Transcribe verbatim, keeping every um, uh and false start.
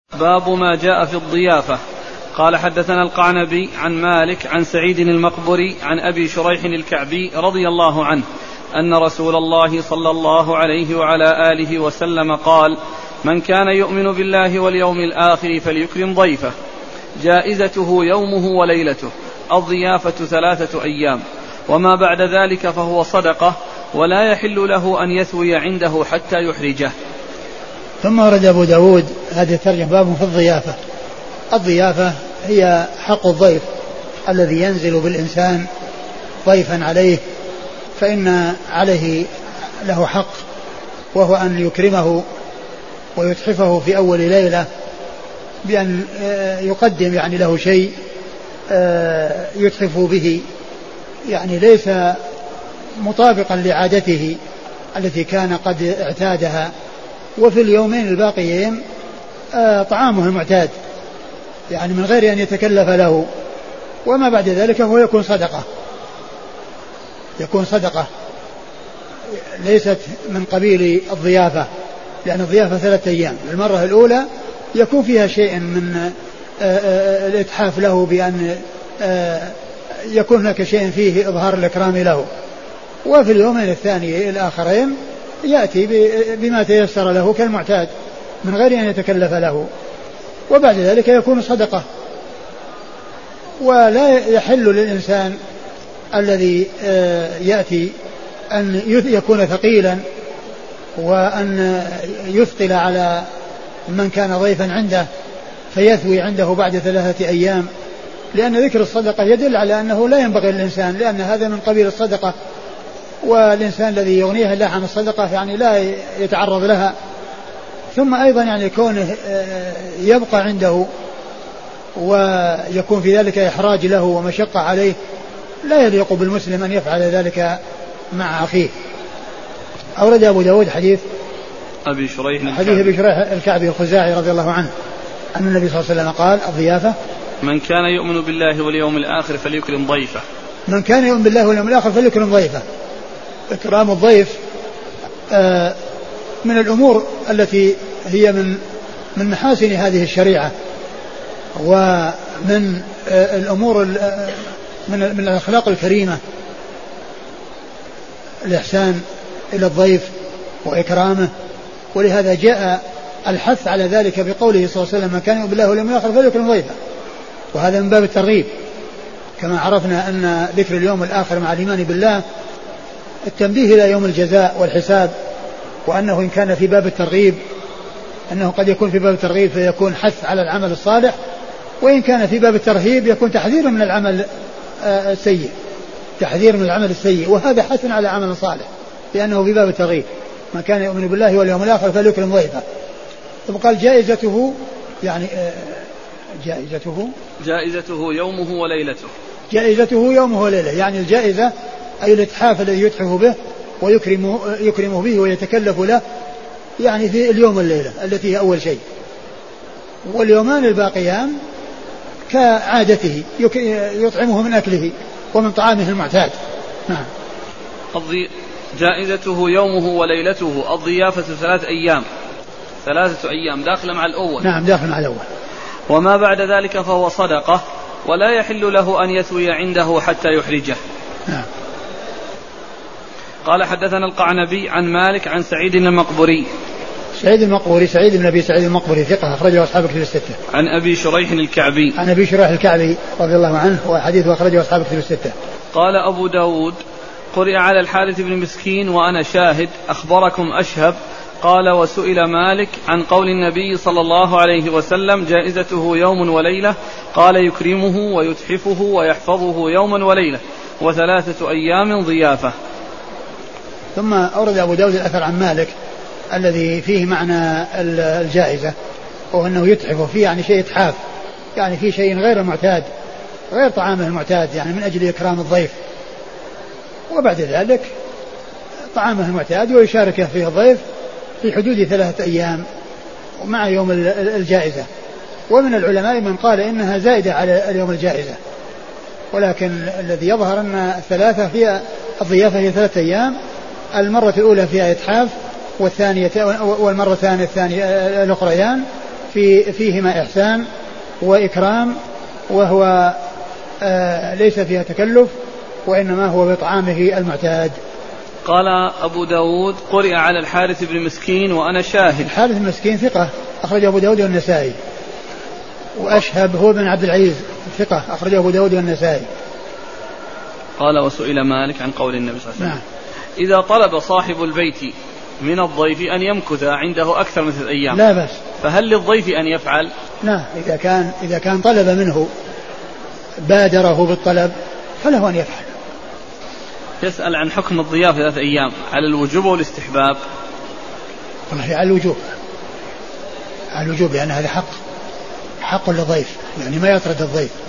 باب ما جاء في الضيافة. قال حدثنا القعنبي عن مالك عن سعيد المقبري عن أبي شريح الكعبي رضي الله عنه أن رسول الله صلى الله عليه وعلى آله وسلم قال: من كان يؤمن بالله واليوم الآخر فليكرم ضيفه. جائزته يومه وليلته، الضيافة ثلاثة أيام، وما بعد ذلك فهو صدقة، ولا يحل له أن يثوي عنده حتى يحرجه. ثم ورد أبو داود هذه الترجمة باب في الضيافة. الضيافة هي حق الضيف الذي ينزل بالإنسان ضيفا عليه، فإن عليه له حق، وهو أن يكرمه ويتحفه في أول ليلة بأن يقدم يعني له شيء يتحف به، يعني ليس مطابقا لعادته التي كان قد اعتادها. وفي اليومين الباقيين طعامه المعتاد، يعني من غير أن يتكلف له. وما بعد ذلك هو يكون صدقة، يكون صدقة ليست من قبيل الضيافة، لأن الضيافة ثلاثة أيام. المرة الأولى يكون فيها شيء من الإتحاف له بأن يكون هناك شيء فيه إظهار الإكرام له. وفي اليومين الثاني الآخرين يأتي بما تيسر له كالمعتاد من غير أن يتكلف له، وبعد ذلك يكون صدقة. ولا يحل للإنسان الذي يأتي أن يكون ثقيلا وأن يثقل على من كان ضيفا عنده فيثوي عنده بعد ثلاثة أيام، لأن ذكر الصدقة يدل على أنه لا ينبغي للإنسان، لأن هذا من قبيل الصدقة، والإنسان الذي يغنيه الله عن الصدقة يعني لا يتعرض لها. ثم أيضا يعني كونه يبقى عنده ويكون في ذلك إحراج له ومشقة عليه، لا يليق بالمسلم أن يفعل ذلك مع أخيه. أورد أبو داود حديث أبي شريح الكعبي حديث أبي شريح الكعبي الخزاعي رضي الله عنه أن النبي صلى الله عليه وسلم قال: الضيافة من كان يؤمن بالله واليوم الآخر فليكرم ضيفه. من كان يؤمن بالله واليوم الآخر فليكرم ضيفه. إكرام الضيف آه من الأمور التي هي من من محاسن هذه الشريعة، ومن آه الأمور من من الأخلاق الكريمة، الإحسان إلى الضيف وإكرامه. ولهذا جاء الحث على ذلك بقوله صلى الله عليه وسلم: من كان يؤمن بالله واليوم الآخر فليكرم ضيفه. وهذا من باب الترغيب، كما عرفنا أن ذكر اليوم الآخر مع الإيمان بالله التنبيه إلى يوم الجزاء والحساب، وأنه إن كان في باب الترغيب أنه قد يكون في باب الترغيب فيكون حث على العمل الصالح، وإن كان في باب الترهيب يكون تحذير من العمل السيء، تحذير من العمل السيء، وهذا حث على عمل صالح لأنه في باب الترغيب. من كان يؤمن بالله واليوم الآخر فليكرم ضيفه. ثم قال: جائزته يعني جائزته جائزته يومه وليلته. جائزته يومه وليلته، يعني الجائزة أي الإتحاف الذي يتحف به ويكرمه يكرمه به ويتكلف له، يعني في اليوم والليلة التي هي أول شيء. واليومان الباقيان كعادته يطعمه من أكله ومن طعامه المعتاد. نعم. جائزته يومه وليلته، الضيافة ثلاث أيام، ثلاثة أيام داخل مع الأول. نعم داخل مع الأول. وما بعد ذلك فهو صدقة، ولا يحل له أن يثوي عنده حتى يحرجه. نعم. قال حدثنا القعنبي عن مالك عن سعيد المقبري. سعيد المقبري سعيد بن أبي سعيد المقبري ثقة أخرجه أصحاب الكتب الستة. عن أبي شريح الكعبي. عن أبي شريح الكعبي رضي الله عنه وحديثه أخرجه أصحاب الكتب الستة. قال أبو داود: قرئ على الحارث بن مسكين وأنا شاهد، أخبركم أشهب. قال: وسئل مالك عن قول النبي صلى الله عليه وسلم: جائزته يوم وليلة. قال: يكرمه ويتحفه ويحفظه يوما وليلة، وثلاثة أيام ضيافة. ثم أورد أبو داود الأثر عن مالك الذي فيه معنى الجائزة، وأنه يتحف فيه يعني شيء إتحاف، يعني فيه شيء غير المعتاد، غير طعامه المعتاد، يعني من أجل إكرام الضيف. وبعد ذلك طعامه المعتاد ويشارك فيه الضيف في حدود ثلاثة أيام ومع يوم الجائزة. ومن العلماء من قال إنها زائدة على اليوم الجائزة، ولكن الذي يظهر أن الثلاثة هي الضيافة هي ثلاثة أيام، المرة الأولى فيها إتحاف والثانية والمرتان الثانية الأخريان في فيهما إحسان وإكرام، وهو آه ليس فيها تكلف، وإنما هو بطعامه المعتاد. قال أبو داود قرئ على الحارث بن مسكين وأنا شاهد. الحارث بن مسكين ثقة أخرج أبو داود والنسائي. وأشهب هو بن عبد العزيز ثقة أخرج أبو داود والنسائي. قال وسئل مالك عن قول النبي صلى الله عليه وسلم: نعم. إذا طلب صاحب البيت من الضيف أن يمكث عنده أكثر من ثلاث أيام لا بأس، فهل للضيف أن يفعل؟ نعم، إذا كان إذا كان طلب منه بادره بالطلب فله أن يفعل. يسأل عن حكم الضيافة ثلاث أيام على الوجوب والاستحباب. والله على الوجوب، على الوجوب، لأن هذا حق حق للضيف، يعني ما يطرد الضيف.